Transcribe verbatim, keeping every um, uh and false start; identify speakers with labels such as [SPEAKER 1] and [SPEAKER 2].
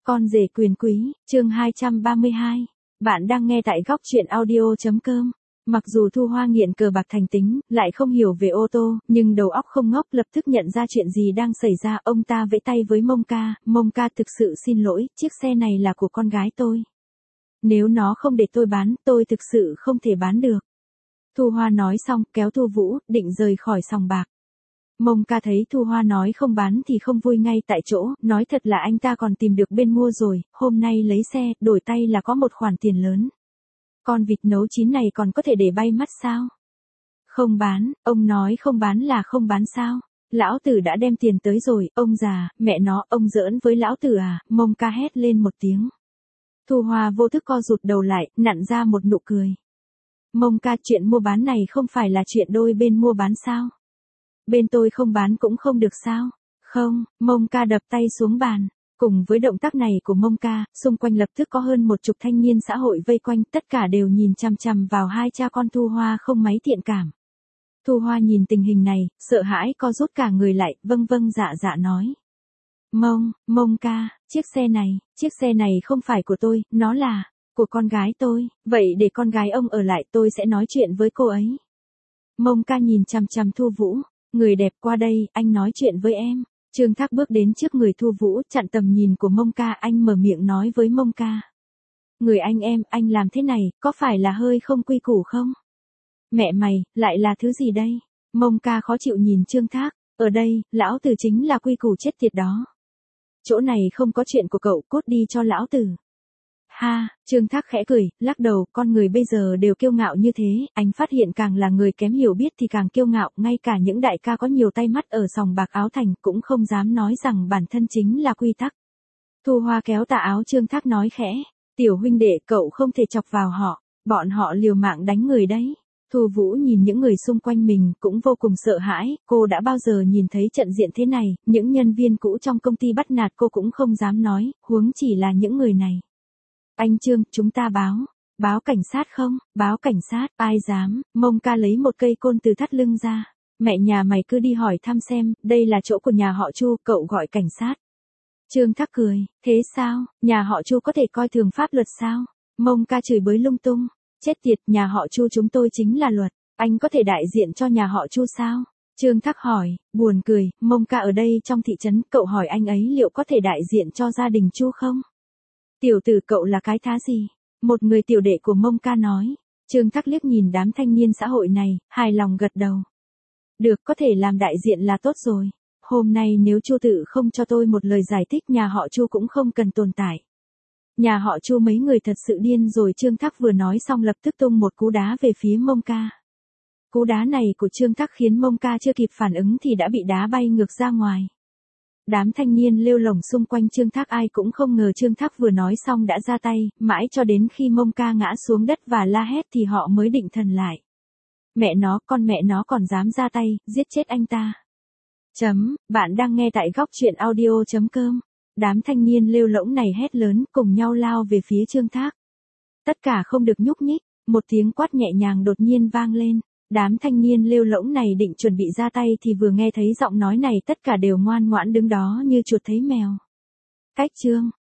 [SPEAKER 1] Con rể quyền quý, chương hai trăm ba mươi hai. Bạn đang nghe tại góc truyện audio chấm com. Mặc dù Thu Hoa nghiện cờ bạc thành tính, lại không hiểu về ô tô, nhưng đầu óc không ngốc lập tức nhận ra chuyện gì đang xảy ra. Ông ta vẫy tay với Mông Ca, Mông Ca thực sự xin lỗi, chiếc xe này là của con gái tôi. Nếu nó không để tôi bán, tôi thực sự không thể bán được. Thu Hoa nói xong, kéo Thu Vũ, định rời khỏi sòng bạc. Mông Ca thấy Thu Hoa nói không bán thì không vui ngay tại chỗ, nói thật là anh ta còn tìm được bên mua rồi, hôm nay lấy xe, đổi tay là có một khoản tiền lớn. Con vịt nấu chín này còn có thể để bay mất sao? Không bán, ông nói không bán là không bán sao? Lão tử đã đem tiền tới rồi, ông già, mẹ nó, ông giỡn với lão tử à? Mông Ca hét lên một tiếng. Thu Hoa vô thức co rụt đầu lại, nặn ra một nụ cười. Mông Ca, chuyện mua bán này không phải là chuyện đôi bên mua bán sao? Bên tôi không bán cũng không được sao? Không, Mông Ca đập tay xuống bàn. Cùng với động tác này của Mông Ca, xung quanh lập tức có hơn một chục thanh niên xã hội vây quanh, tất cả đều nhìn chằm chằm vào hai cha con Thu Hoa không mấy thiện cảm. Thu Hoa nhìn tình hình này, sợ hãi co rút cả người lại, vâng vâng dạ dạ nói. Mông, Mông Ca, chiếc xe này, chiếc xe này không phải của tôi, nó là của con gái tôi, vậy để con gái ông ở lại, tôi sẽ nói chuyện với cô ấy. Mông Ca nhìn chằm chằm Thu Vũ. Người đẹp qua đây, anh nói chuyện với em. Trương Thác bước đến trước người Thu Vũ, chặn tầm nhìn của Mông Ca, anh mở miệng nói với Mông Ca. Người anh em, anh làm thế này, có phải là hơi không quy củ không? Mẹ mày, lại là thứ gì đây? Mông Ca khó chịu nhìn Trương Thác, ở đây, lão tử chính là quy củ chết tiệt đó. Chỗ này không có chuyện của cậu, cút đi cho lão tử. Ha, Trương Thác khẽ cười, lắc đầu, con người bây giờ đều kiêu ngạo như thế, anh phát hiện càng là người kém hiểu biết thì càng kiêu ngạo, ngay cả những đại ca có nhiều tay mắt ở sòng bạc áo thành cũng không dám nói rằng bản thân chính là quy tắc. Thu Hoa kéo tà áo Trương Thác nói khẽ, tiểu huynh đệ cậu không thể chọc vào họ, bọn họ liều mạng đánh người đấy. Thu Vũ nhìn những người xung quanh mình cũng vô cùng sợ hãi, cô đã bao giờ nhìn thấy trận diện thế này, những nhân viên cũ trong công ty bắt nạt cô cũng không dám nói, huống chỉ là những người này. Anh Trương, chúng ta báo, báo cảnh sát không, báo cảnh sát, ai dám, Mông Ca lấy một cây côn từ thắt lưng ra, mẹ nhà mày cứ đi hỏi thăm xem, đây là chỗ của nhà họ Chu, cậu gọi cảnh sát. Trương Thác cười, thế sao, nhà họ Chu có thể coi thường pháp luật sao? Mông Ca chửi bới lung tung, chết tiệt, nhà họ Chu chúng tôi chính là luật, anh có thể đại diện cho nhà họ Chu sao? Trương Thác hỏi, buồn cười, Mông Ca ở đây trong thị trấn, cậu hỏi anh ấy liệu có thể đại diện cho gia đình Chu không? Tiểu tử cậu là cái thá gì? Một người tiểu đệ của Mông Ca nói. Trương Thác liếc nhìn đám thanh niên xã hội này, hài lòng gật đầu. Được, có thể làm đại diện là tốt rồi. Hôm nay nếu Chu tự không cho tôi một lời giải thích, nhà họ Chu cũng không cần tồn tại. Nhà họ Chu mấy người thật sự điên rồi. Trương Thác vừa nói xong lập tức tung một cú đá về phía Mông Ca. Cú đá này của Trương Thác khiến Mông Ca chưa kịp phản ứng thì đã bị đá bay ngược ra ngoài. Đám thanh niên lêu lổng xung quanh Trương Thác ai cũng không ngờ Trương Thác vừa nói xong đã ra tay, mãi cho đến khi Mông Ca ngã xuống đất và la hét thì họ mới định thần lại. Mẹ nó, con mẹ nó còn dám ra tay, giết chết anh ta. Chấm, bạn đang nghe tại góc truyện audio chấm com. Đám thanh niên lêu lổng này hét lớn cùng nhau lao về phía Trương Thác. Tất cả không được nhúc nhích, một tiếng quát nhẹ nhàng đột nhiên vang lên. Đám thanh niên lêu lổng này định chuẩn bị ra tay thì vừa nghe thấy giọng nói này tất cả đều ngoan ngoãn đứng đó như chuột thấy mèo. Cách Trương,